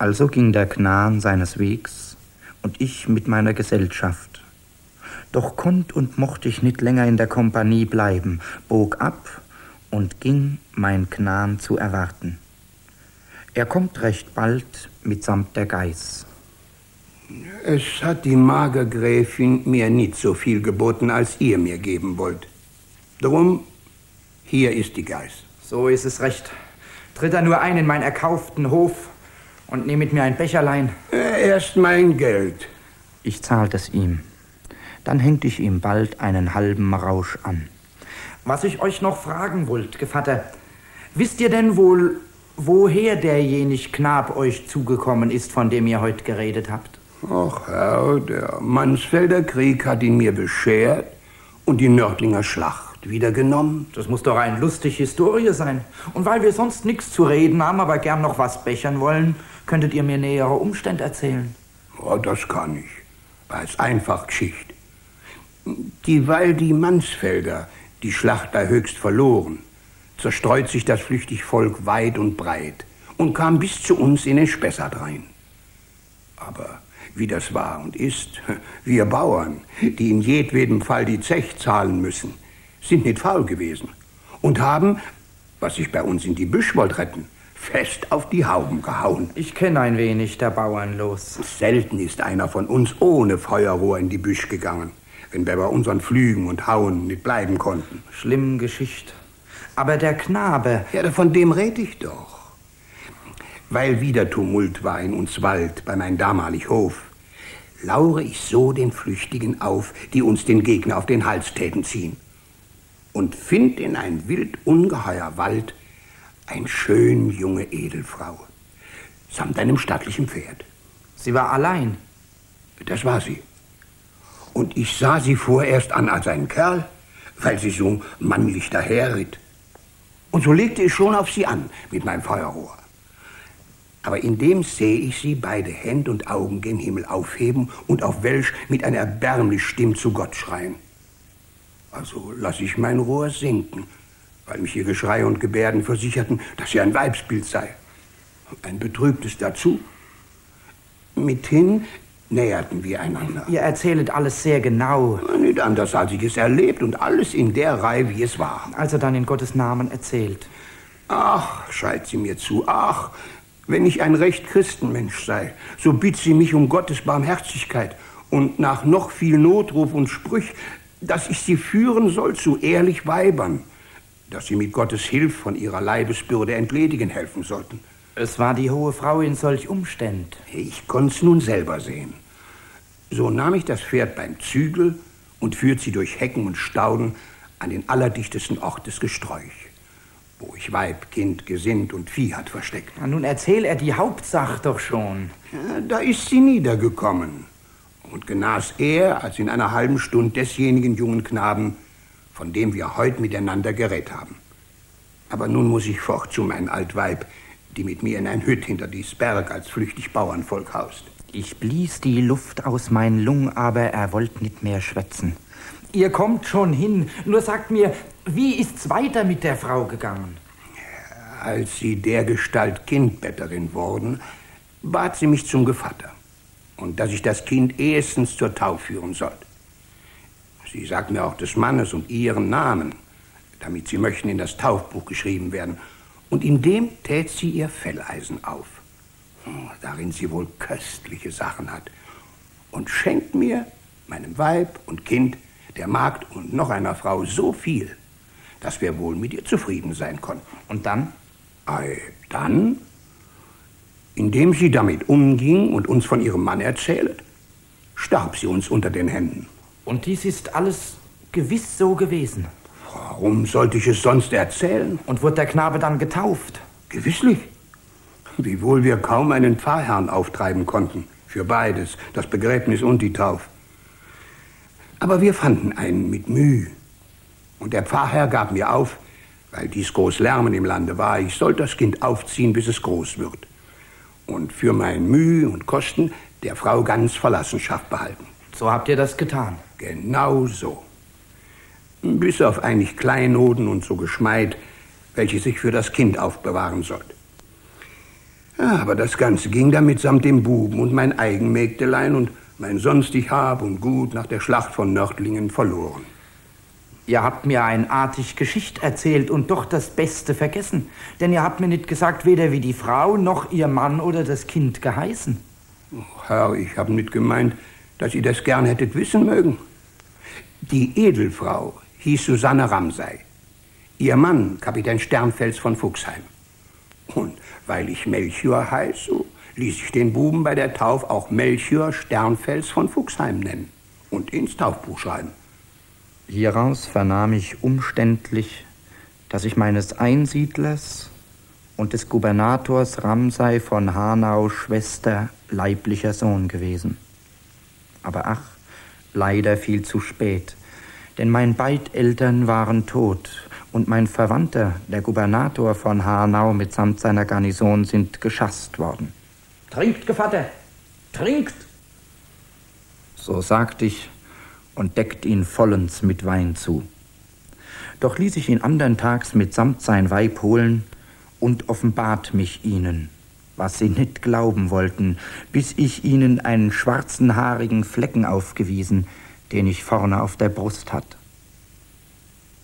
Also ging der Knaben seines Wegs und ich mit meiner Gesellschaft. Doch konnt und mocht ich nicht länger in der Kompanie bleiben, bog ab und ging mein Knaben zu erwarten. Er kommt recht bald mitsamt der Geiß. Es hat die Magergräfin mir nicht so viel geboten, als ihr mir geben wollt. Drum, hier ist die Geiß. So ist es recht. Tritt er nur ein in meinen erkauften Hof und nehm mit mir ein Becherlein. Erst mein Geld. Ich zahlt es ihm. Dann hängte ich ihm bald einen halben Marausch an. Was ich euch noch fragen wollt, Gevatter, wisst ihr denn wohl, woher derjenige Knab euch zugekommen ist, von dem ihr heute geredet habt? Ach Herr, der Mansfelder Krieg hat ihn mir beschert und die Nördlinger Schlacht wieder genommen. Das muss doch eine lustige Historie sein. Und weil wir sonst nichts zu reden haben, aber gern noch was bechern wollen, könntet ihr mir nähere Umstände erzählen. Oh, das kann ich. Weil es einfach Geschichte. Dieweil die Mansfelder die Schlacht da höchst verloren, zerstreut sich das flüchtig Volk weit und breit und kam bis zu uns in den Spessart rein. Aber wie das war und ist, wir Bauern, die in jedwedem Fall die Zech zahlen müssen, sind nicht faul gewesen und haben, was sich bei uns in die Büsch wollt retten, fest auf die Hauben gehauen. Ich kenne ein wenig der Bauern los. Selten ist einer von uns ohne Feuerrohr in die Büsch gegangen, wenn wir bei unseren Flügen und Hauen nicht bleiben konnten. Schlimm Geschichte. Aber der Knabe... Ja, von dem red ich doch. Weil wieder Tumult war in uns Wald bei mein damalig Hof, laure ich so den Flüchtigen auf, die uns den Gegner auf den Hals täten ziehen. Und find in ein wild ungeheuer Wald ein schön junge Edelfrau, samt einem stattlichen Pferd. Sie war allein? Das war sie. Und ich sah sie vorerst an als einen Kerl, weil sie so mannlich daherritt. Und so legte ich schon auf sie an mit meinem Feuerrohr. Aber indem seh ich sie beide Händ und Augen gen Himmel aufheben und auf Welsch mit einer erbärmlich Stimm zu Gott schreien. Also lass ich mein Rohr sinken, weil mich ihr Geschrei und Gebärden versicherten, dass sie ein Weibsbild sei. Ein betrübtes dazu. Mithin näherten wir einander. Ihr erzählet alles sehr genau. Nicht anders, als ich es erlebt und alles in der Reihe, wie es war. Also dann in Gottes Namen erzählt. Ach, schreit sie mir zu, ach, wenn ich ein recht Christenmensch sei, so bitt sie mich um Gottes Barmherzigkeit und nach noch viel Notruf und Sprüch, dass ich sie führen soll zu ehrlich Weibern, dass sie mit Gottes Hilf von ihrer Leibesbürde entledigen helfen sollten. Es war die hohe Frau in solch Umständ. Ich konnt's nun selber sehen. So nahm ich das Pferd beim Zügel und führt sie durch Hecken und Stauden an den allerdichtesten Ort des Gesträuch, wo ich Weib, Kind, Gesind und Vieh hat versteckt. Na, nun erzähl er die Hauptsache doch schon. Ja, da ist sie niedergekommen und genas er als in einer halben Stunde desjenigen jungen Knaben, von dem wir heut miteinander gerät haben. Aber nun muss ich fort zu mein Altweib, die mit mir in ein Hütt hinter dies Berg als flüchtig Bauernvolk haust. Ich blies die Luft aus meinen Lungen, aber er wollt nicht mehr schwätzen. Ihr kommt schon hin, nur sagt mir, wie ist's weiter mit der Frau gegangen? Als sie dergestalt Kindbetterin worden, bat sie mich zum Gevatter und dass ich das Kind ehestens zur Taufe führen sollte. Sie sagt mir auch des Mannes und ihren Namen, damit sie möchten in das Taufbuch geschrieben werden. Und in dem tät sie ihr Felleisen auf, darin sie wohl köstliche Sachen hat, und schenkt mir, meinem Weib und Kind, der Magd und noch einer Frau so viel, dass wir wohl mit ihr zufrieden sein konnten. Und dann? Dann, indem sie damit umging und uns von ihrem Mann erzählet, starb sie uns unter den Händen. Und dies ist alles gewiss so gewesen? Warum sollte ich es sonst erzählen? Und wurde der Knabe dann getauft? Gewisslich. Wiewohl wir kaum einen Pfarrherrn auftreiben konnten. Für beides, das Begräbnis und die Taufe. Aber wir fanden einen mit Mühe. Und der Pfarrherr gab mir auf, weil dies groß Lärmen im Lande war, ich soll das Kind aufziehen, bis es groß wird. Und für mein Mühe und Kosten der Frau ganz Verlassenschaft behalten. So habt ihr das getan? Genau so. Bis auf einig Kleinoden und so Geschmeid, welche sich für das Kind aufbewahren sollte. Ja, aber das Ganze ging dann mitsamt dem Buben und mein Eigenmägdelein und mein sonstig Hab und Gut nach der Schlacht von Nördlingen verloren. Ihr habt mir ein artig Geschicht erzählt und doch das Beste vergessen. Denn ihr habt mir nicht gesagt, weder wie die Frau noch ihr Mann oder das Kind geheißen. Oh, Herr, ich hab nicht gemeint, dass ihr das gern hättet wissen mögen. Die Edelfrau hieß Susanne Ramsay. Ihr Mann, Kapitän Sternfels von Fuchsheim. Und weil ich Melchior heiß, so ließ ich den Buben bei der Tauf auch Melchior Sternfels von Fuchsheim nennen und ins Taufbuch schreiben. Hieraus vernahm ich umständlich, dass ich meines Einsiedlers und des Gubernators Ramsay von Hanau Schwester leiblicher Sohn gewesen. Aber ach, leider viel zu spät, denn mein Beideltern waren tot und mein Verwandter, der Gubernator von Hanau mitsamt seiner Garnison, sind geschasst worden. Trinkt, Gevatter, trinkt! So sagt ich und deckt ihn vollends mit Wein zu. Doch ließ ich ihn andern Tags mitsamt sein Weib holen und offenbart mich ihnen, was sie nicht glauben wollten, bis ich ihnen einen schwarzen haarigen Flecken aufgewiesen, den ich vorne auf der Brust hatt.